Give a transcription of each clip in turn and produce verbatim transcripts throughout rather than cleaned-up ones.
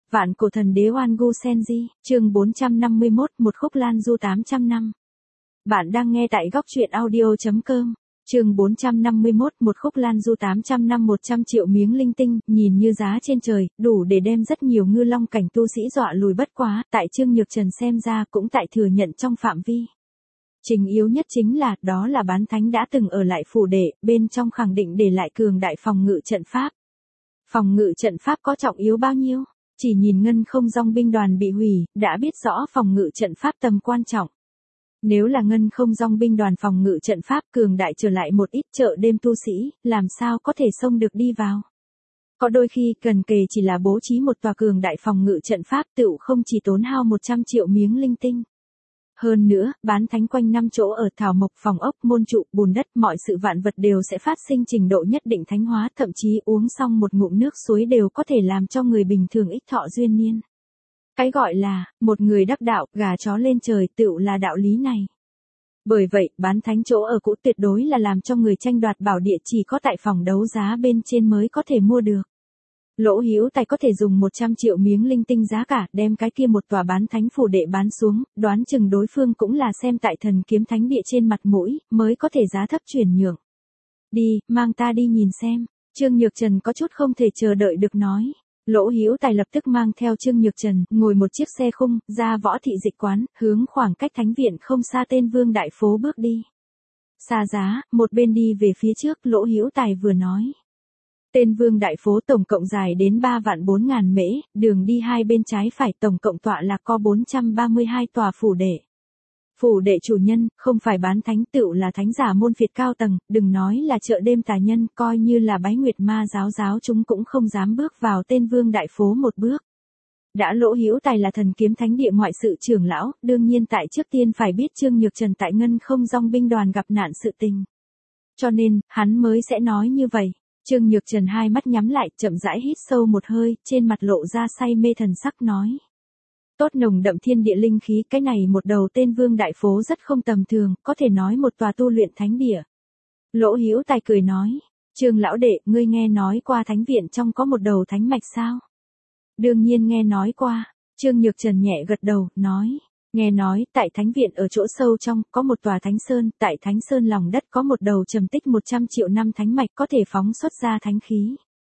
Vạn cổ thần đế Oan Gu Senji, chương bốn trăm năm mươi mốt, một khúc lan du tám trăm năm. Bạn đang nghe tại góc truyện audio.com, chương bốn trăm năm mươi mốt, một khúc lan du tám trăm năm. Một trăm triệu miếng linh tinh, nhìn như giá trên trời, đủ để đem rất nhiều ngư long cảnh tu sĩ dọa lùi, bất quá, tại Trương Nhược Trần xem ra cũng tại thừa nhận trong phạm vi. Trình yếu nhất chính là, đó là bán thánh đã từng ở lại phủ đệ, bên trong khẳng định để lại cường đại phòng ngự trận pháp. Phòng ngự trận pháp có trọng yếu bao nhiêu? Chỉ nhìn ngân không dong binh đoàn bị hủy, đã biết rõ phòng ngự trận pháp tầm quan trọng. Nếu là ngân không dong binh đoàn phòng ngự trận pháp cường đại trở lại một ít, chợ đêm tu sĩ, làm sao có thể xông được đi vào. Có đôi khi cần kề chỉ là bố trí một tòa cường đại phòng ngự trận pháp tựu không chỉ tốn hao một trăm triệu miếng linh tinh. Hơn nữa, bán thánh quanh năm chỗ ở thảo mộc, phòng ốc, môn trụ, bùn đất, mọi sự vạn vật đều sẽ phát sinh trình độ nhất định thánh hóa, thậm chí uống xong một ngụm nước suối đều có thể làm cho người bình thường ích thọ duyên niên. Cái gọi là, một người đắc đạo, gà chó lên trời tựu là đạo lý này. Bởi vậy, bán thánh chỗ ở cũ tuyệt đối là làm cho người tranh đoạt bảo địa chỉ có tại phòng đấu giá bên trên mới có thể mua được. Lỗ Hữu Tài có thể dùng một trăm triệu miếng linh tinh giá cả đem cái kia một tòa bán thánh phủ đệ bán xuống, đoán chừng đối phương cũng là xem tại thần kiếm thánh địa trên mặt mũi, mới có thể giá thấp chuyển nhượng. Đi, mang ta đi nhìn xem. Trương Nhược Trần có chút không thể chờ đợi được nói. Lỗ Hữu Tài lập tức mang theo Trương Nhược Trần, ngồi một chiếc xe khung, ra Võ Thị Dịch Quán, hướng khoảng cách thánh viện không xa tên Vương Đại Phố bước đi. Xa giá, một bên đi về phía trước, Lỗ Hữu Tài vừa nói. Tên Vương Đại Phố tổng cộng dài đến ba vạn bốn ngàn mễ, đường đi hai bên trái phải tổng cộng tọa lạc có bốn trăm ba mươi hai tòa phủ đệ. Phủ đệ chủ nhân, không phải bán thánh tựu là thánh giả môn phiệt cao tầng, đừng nói là chợ đêm tà nhân, coi như là bái nguyệt ma giáo giáo chúng cũng không dám bước vào tên Vương Đại Phố một bước. Đã Lỗ Hữu Tài là thần kiếm thánh địa ngoại sự trưởng lão, đương nhiên tại trước tiên phải biết Trương Nhược Trần tại ngân không dong binh đoàn gặp nạn sự tình. Cho nên, hắn mới sẽ nói như vậy. Trương Nhược Trần hai mắt nhắm lại, chậm rãi hít sâu một hơi, trên mặt lộ ra say mê thần sắc nói. Tốt nồng đậm thiên địa linh khí, cái này một đầu tên Vương Đại Phố rất không tầm thường, có thể nói một tòa tu luyện thánh địa. Lỗ Hữu Tài cười nói, Trương lão đệ, ngươi nghe nói qua thánh viện trong có một đầu thánh mạch sao? Đương nhiên nghe nói qua. Trương Nhược Trần nhẹ gật đầu, nói. Nghe nói, tại thánh viện ở chỗ sâu trong, có một tòa thánh sơn, tại thánh sơn lòng đất có một đầu trầm tích một trăm triệu năm thánh mạch có thể phóng xuất ra thánh khí.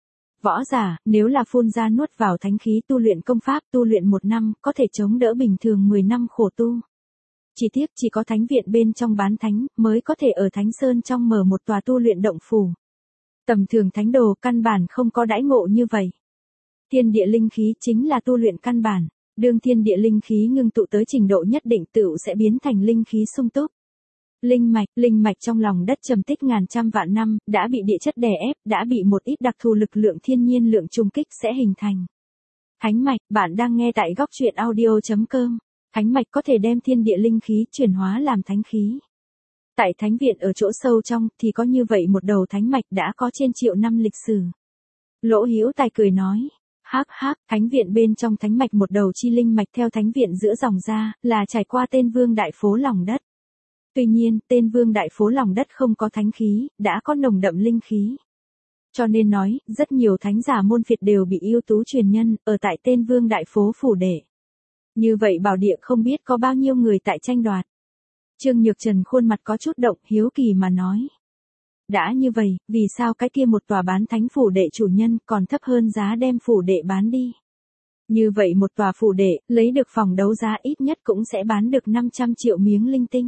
Võ giả, nếu là phun ra nuốt vào thánh khí tu luyện công pháp tu luyện một năm, có thể chống đỡ bình thường mười năm khổ tu. Chỉ tiếc chỉ có thánh viện bên trong bán thánh, mới có thể ở thánh sơn trong mở một tòa tu luyện động phủ. Tầm thường thánh đồ căn bản không có đãi ngộ như vậy. Thiên địa linh khí chính là tu luyện căn bản. Đương thiên địa linh khí ngưng tụ tới trình độ nhất định tựu sẽ biến thành linh khí sung túc. Linh mạch, linh mạch trong lòng đất trầm tích ngàn trăm vạn năm, đã bị địa chất đè ép, đã bị một ít đặc thù lực lượng thiên nhiên lượng trùng kích sẽ hình thành. Thánh mạch, bạn đang nghe tại góc truyện audio.com. Thánh mạch có thể đem thiên địa linh khí chuyển hóa làm thánh khí. Tại thánh viện ở chỗ sâu trong thì có như vậy một đầu thánh mạch đã có trên triệu năm lịch sử. Lỗ Hữu Tài cười nói. Hắc hắc, thánh viện bên trong thánh mạch một đầu chi linh mạch theo thánh viện giữa dòng ra, là trải qua tên Vương Đại Phố lòng đất. Tuy nhiên, tên Vương Đại Phố lòng đất không có thánh khí, đã có nồng đậm linh khí. Cho nên nói, rất nhiều thánh giả môn phiệt đều bị ưu tú truyền nhân, ở tại tên Vương Đại Phố phủ đệ. Như vậy bảo địa không biết có bao nhiêu người tại tranh đoạt. Trương Nhược Trần khuôn mặt có chút động, hiếu kỳ mà nói. Đã như vậy, vì sao cái kia một tòa bán thánh phủ đệ chủ nhân còn thấp hơn giá đem phủ đệ bán đi? Như vậy một tòa phủ đệ, lấy được phòng đấu giá ít nhất cũng sẽ bán được năm trăm triệu miếng linh tinh.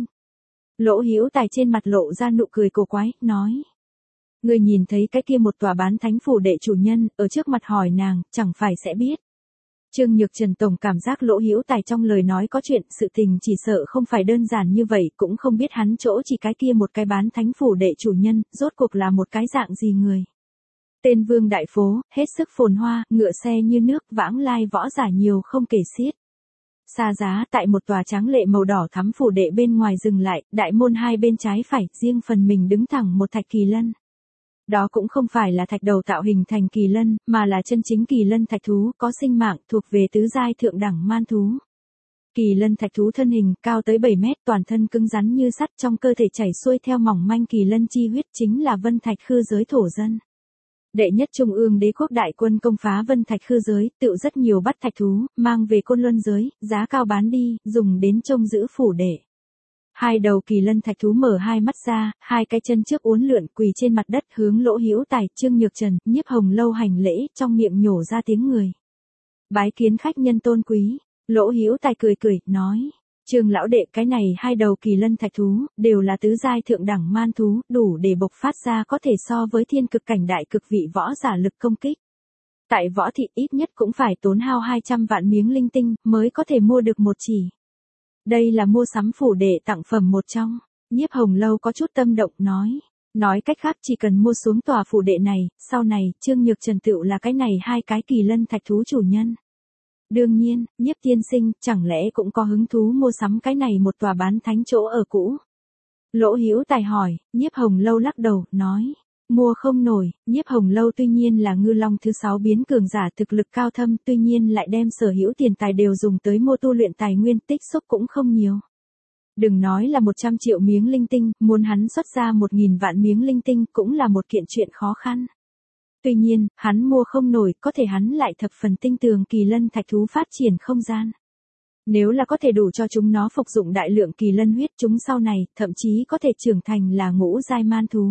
Lỗ Hữu Tài trên mặt lộ ra nụ cười cổ quái, nói. Người nhìn thấy cái kia một tòa bán thánh phủ đệ chủ nhân, ở trước mặt hỏi nàng, chẳng phải sẽ biết. Trương Nhược Trần tổng cảm giác Lỗ Hữu Tài trong lời nói có chuyện, sự tình chỉ sợ không phải đơn giản như vậy, cũng không biết hắn chỗ chỉ cái kia một cái bán thánh phủ đệ chủ nhân, rốt cuộc là một cái dạng gì người. Tên Vương Đại Phố, hết sức phồn hoa, ngựa xe như nước, vãng lai võ giả nhiều không kể xiết. Xa giá tại một tòa tráng lệ màu đỏ thắm phủ đệ bên ngoài dừng lại, đại môn hai bên trái phải, riêng phần mình đứng thẳng một thạch kỳ lân. Đó cũng không phải là thạch đầu tạo hình thành kỳ lân, mà là chân chính kỳ lân thạch thú, có sinh mạng, thuộc về tứ giai thượng đẳng man thú. Kỳ lân thạch thú thân hình, cao tới bảy mét, toàn thân cứng rắn như sắt, trong cơ thể chảy xuôi theo mỏng manh kỳ lân chi huyết, chính là vân thạch khư giới thổ dân. Đệ nhất trung ương đế quốc đại quân công phá Vân Thạch Khư giới, tựu rất nhiều bắt thạch thú, mang về Côn Luân giới, giá cao bán đi, dùng đến trông giữ phủ đệ. Hai đầu kỳ lân thạch thú mở hai mắt ra, hai cái chân trước uốn lượn quỳ trên mặt đất hướng Lỗ Hữu Tài, Trương Nhược Trần, Nhiếp Hồng Lâu hành lễ, trong miệng nhổ ra tiếng người. Bái kiến khách nhân tôn quý. Lỗ Hữu Tài cười cười, nói. Trương lão đệ, cái này hai đầu kỳ lân thạch thú, đều là tứ giai thượng đẳng man thú, đủ để bộc phát ra có thể so với thiên cực cảnh đại cực vị võ giả lực công kích. Tại võ thị ít nhất cũng phải tốn hao hai trăm vạn miếng linh tinh, mới có thể mua được một chỉ. Đây là mua sắm phủ đệ tặng phẩm một trong. Nhiếp Hồng Lâu có chút tâm động, nói. Nói cách khác chỉ cần mua xuống tòa phủ đệ này, sau này, Trương Nhược Trần tựu là cái này hai cái kỳ lân thạch thú chủ nhân. Đương nhiên, Nhiếp tiên sinh, chẳng lẽ cũng có hứng thú mua sắm cái này một tòa bán thánh chỗ ở cũ? Lỗ Hữu Tài hỏi. Nhiếp Hồng Lâu lắc đầu, nói. Mua không nổi. Nhiếp Hồng Lâu tuy nhiên là ngư long thứ sáu biến cường giả thực lực cao thâm, tuy nhiên lại đem sở hữu tiền tài đều dùng tới mua tu luyện tài nguyên, tích xúc cũng không nhiều. Đừng nói là một trăm triệu miếng linh tinh, muốn hắn xuất ra một nghìn vạn miếng linh tinh cũng là một kiện chuyện khó khăn. Tuy nhiên, hắn mua không nổi, có thể hắn lại thập phần tinh tường kỳ lân thạch thú phát triển không gian. Nếu là có thể đủ cho chúng nó phục dụng đại lượng kỳ lân huyết, chúng sau này, thậm chí có thể trưởng thành là ngũ giai man thú.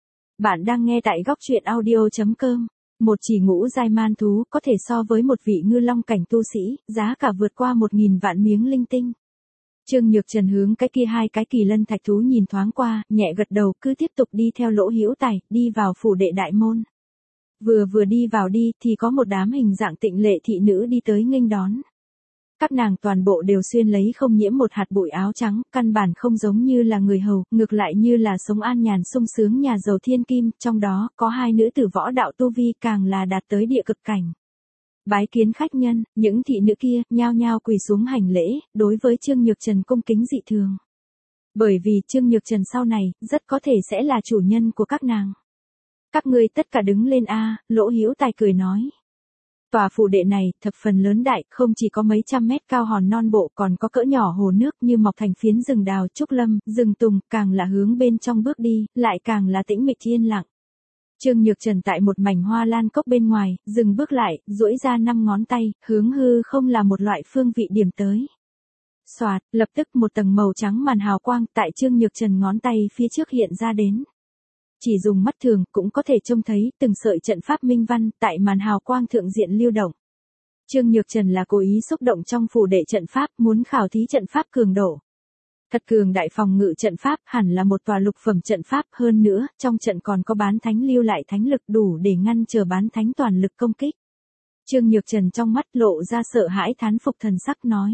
Bạn đang nghe tại góc truyện audio chấm com. Một chỉ ngũ giai man thú có thể so với một vị ngư long cảnh tu sĩ, giá cả vượt qua một nghìn vạn miếng linh tinh. Trương Nhược Trần hướng cái kia hai cái kỳ lân thạch thú nhìn thoáng qua, nhẹ gật đầu, cứ tiếp tục đi theo Lỗ Hữu Tài, đi vào phủ đệ đại môn. Vừa vừa đi vào đi thì có một đám hình dạng tịnh lệ thị nữ đi tới nghênh đón. Các nàng toàn bộ đều xuyên lấy không nhiễm một hạt bụi áo trắng, căn bản không giống như là người hầu, ngược lại như là sống an nhàn sung sướng nhà giàu thiên kim, trong đó có hai nữ tử võ đạo tu vi càng là đạt tới địa cực cảnh. Bái kiến khách nhân, những thị nữ kia nhao nhao quỳ xuống hành lễ, đối với Trương Nhược Trần cung kính dị thường. Bởi vì Trương Nhược Trần sau này rất có thể sẽ là chủ nhân của các nàng. Các ngươi tất cả đứng lên a, Lỗ Hữu Tài cười nói. Tòa phủ đệ này thập phần lớn đại, không chỉ có mấy trăm mét cao hòn non bộ, còn có cỡ nhỏ hồ nước như mọc thành phiến rừng đào, trúc lâm, rừng tùng, càng là hướng bên trong bước đi, lại càng là tĩnh mịch yên lặng. Trương Nhược Trần tại một mảnh hoa lan cốc bên ngoài, dừng bước lại, duỗi ra năm ngón tay, hướng hư không là một loại phương vị điểm tới. Xoạt, lập tức một tầng màu trắng màn hào quang tại Trương Nhược Trần ngón tay phía trước hiện ra đến. Chỉ dùng mắt thường cũng có thể trông thấy từng sợi trận pháp minh văn tại màn hào quang thượng diện lưu động. Trương Nhược Trần là cố ý xúc động trong phủ đệ trận pháp, muốn khảo thí trận pháp cường độ. Thật cường đại phòng ngự trận pháp, hẳn là một tòa lục phẩm trận pháp, hơn nữa, trong trận còn có bán thánh lưu lại thánh lực đủ để ngăn trở bán thánh toàn lực công kích. Trương Nhược Trần trong mắt lộ ra sợ hãi thán phục thần sắc nói.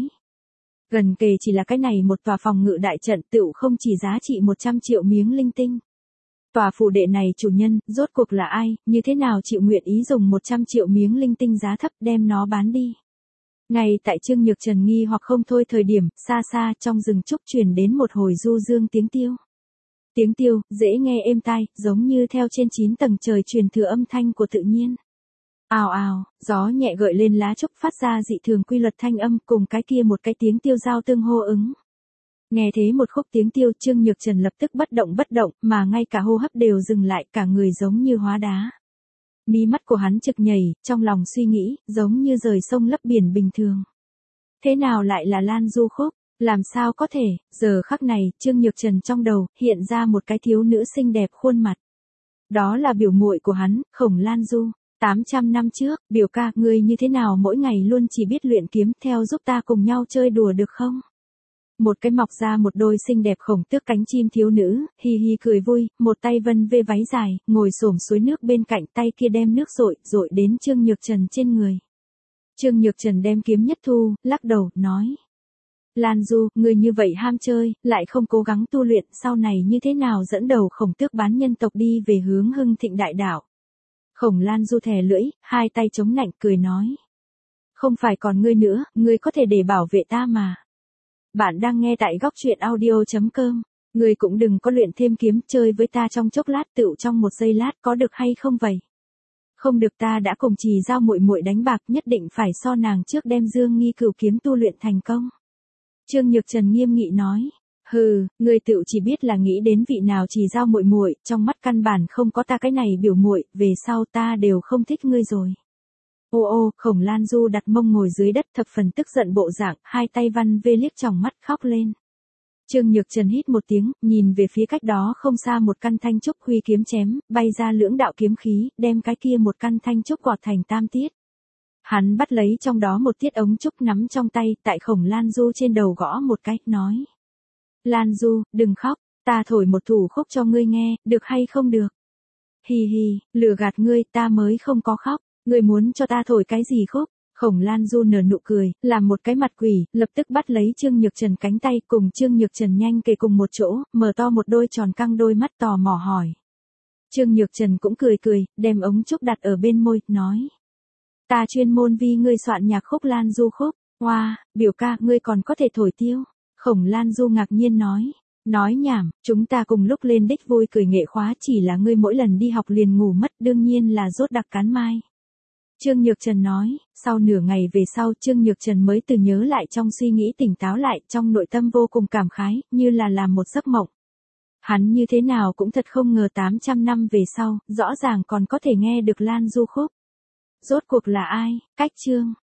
Gần kề chỉ là cái này một tòa phòng ngự đại trận tựu không chỉ giá trị một trăm triệu miếng linh tinh. Tòa phủ đệ này chủ nhân, rốt cuộc là ai, như thế nào chịu nguyện ý dùng một trăm triệu miếng linh tinh giá thấp đem nó bán đi. Ngay tại Trương Nhược Trần nghi hoặc không thôi thời điểm, xa xa trong rừng trúc truyền đến một hồi du dương tiếng tiêu. Tiếng tiêu, dễ nghe êm tai, giống như theo trên chín tầng trời truyền thừa âm thanh của tự nhiên. Ào ào, gió nhẹ gợi lên lá trúc phát ra dị thường quy luật thanh âm cùng cái kia một cái tiếng tiêu giao tương hô ứng. Nghe thế một khúc tiếng tiêu, Trương Nhược Trần lập tức bất động bất động, mà ngay cả hô hấp đều dừng lại, cả người giống như hóa đá. Mí mắt của hắn trực nhảy, trong lòng suy nghĩ, giống như rời sông lấp biển bình thường. Thế nào lại là Lan Du khúc? Làm sao có thể? Giờ khắc này, Trương Nhược Trần trong đầu hiện ra một cái thiếu nữ xinh đẹp khuôn mặt. Đó là biểu muội của hắn, Khổng Lan Du. tám trăm năm trước, biểu ca, ngươi như thế nào mỗi ngày luôn chỉ biết luyện kiếm, theo giúp ta cùng nhau chơi đùa được không? Một cái mọc ra một đôi xinh đẹp khổng tước cánh chim thiếu nữ, hi hi cười vui, một tay vân vê váy dài, ngồi xổm suối nước bên cạnh, tay kia đem nước rội, rội đến Trương Nhược Trần trên người. Trương Nhược Trần đem kiếm nhất thu, lắc đầu, nói. Lan Du, ngươi như vậy ham chơi, lại không cố gắng tu luyện, sau này như thế nào dẫn đầu khổng tước bán nhân tộc đi về hướng hưng thịnh đại đảo. Khổng Lan Du thè lưỡi, hai tay chống nạnh, cười nói. Không phải còn ngươi nữa, ngươi có thể để bảo vệ ta mà. Bạn đang nghe tại góc truyện audio chấm com. Ngươi cũng đừng có luyện thêm kiếm, chơi với ta trong chốc lát, tựu trong một giây lát, có được hay không vậy? Không được, ta đã cùng Trì Giao muội muội đánh bạc, nhất định phải so nàng trước đem Dương Nghi Cửu kiếm tu luyện thành công. Trương Nhược Trần nghiêm nghị nói. Hừ, ngươi tựu chỉ biết là nghĩ đến vị nào chỉ giao muội muội, trong mắt căn bản không có ta cái này biểu muội, về sau ta đều không thích ngươi rồi. Ô ô, Khổng Lan Du đặt mông ngồi dưới đất thập phần tức giận bộ dạng, hai tay văn vê liếc tròng mắt khóc lên. Trương Nhược Trần hít một tiếng, nhìn về phía cách đó không xa một căn thanh trúc huy kiếm chém, bay ra lưỡng đạo kiếm khí, đem cái kia một căn thanh trúc quạt thành tam tiết. Hắn bắt lấy trong đó một tiết ống trúc nắm trong tay, tại Khổng Lan Du trên đầu gõ một cái, nói. Lan Du, đừng khóc, ta thổi một thủ khúc cho ngươi nghe, được hay không được? Hì hì, lừa gạt ngươi, ta mới không có khóc, ngươi muốn cho ta thổi cái gì khúc? Khổng Lan Du nở nụ cười, làm một cái mặt quỷ, lập tức bắt lấy Trương Nhược Trần cánh tay, cùng Trương Nhược Trần nhanh kề cùng một chỗ, mở to một đôi tròn căng đôi mắt tò mò hỏi. Trương Nhược Trần cũng cười cười, đem ống trúc đặt ở bên môi, nói. Ta chuyên môn vì ngươi soạn nhạc khúc Lan Du khúc, hoa, wow, biểu ca, ngươi còn có thể thổi tiêu. Khổng Lan Du ngạc nhiên nói. Nói nhảm, chúng ta cùng lúc lên đích vui cười nghệ khóa chỉ là ngươi mỗi lần đi học liền ngủ mất đương nhiên là rốt đặc cán mai. Trương Nhược Trần nói, sau nửa ngày về sau Trương Nhược Trần mới từ nhớ lại trong suy nghĩ tỉnh táo lại trong nội tâm vô cùng cảm khái, như là làm một giấc mộng. Hắn như thế nào cũng thật không ngờ tám trăm năm về sau, rõ ràng còn có thể nghe được Lan Du khúc. Rốt cuộc là ai, cách chương.